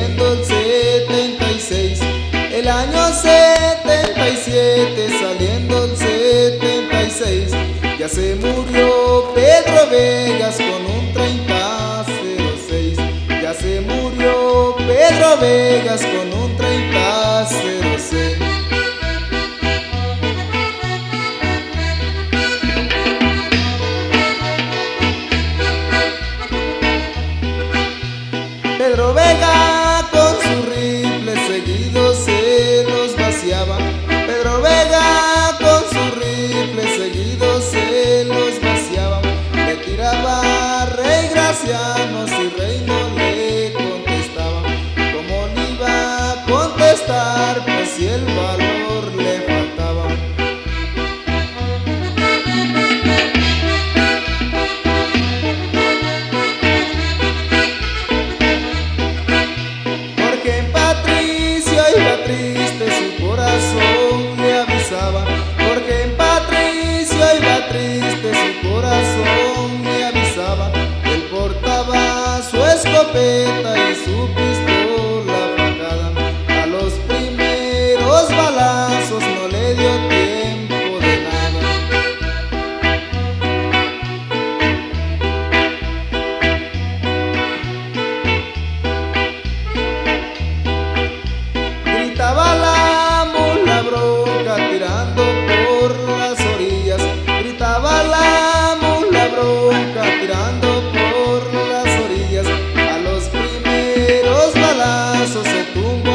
saliendo el 76, el año 77 saliendo el 76, ya se murió Pedro Vegas con un 3006, ya se murió Pedro Vegas con un 3006. Pedro Vega con su rifle seguido se los vaciaba. Pedro Vega con su rifle seguido se los vaciaba. Le tiraba Rey Graciano si Rey no le contestaba. ¿Cómo le iba a contestar? Pues si el valor le faltaba. Triste su corazón le avisaba, porque en Patricio iba triste su corazón le avisaba. Él portaba su escopeta y su pistola fajada. A los primeros balazos no le dio tiempo de nada. Gritaba la mula bronca tirando por las orillas, gritaba la mula bronca tirando por las orillas. A los primeros balazos se tumbó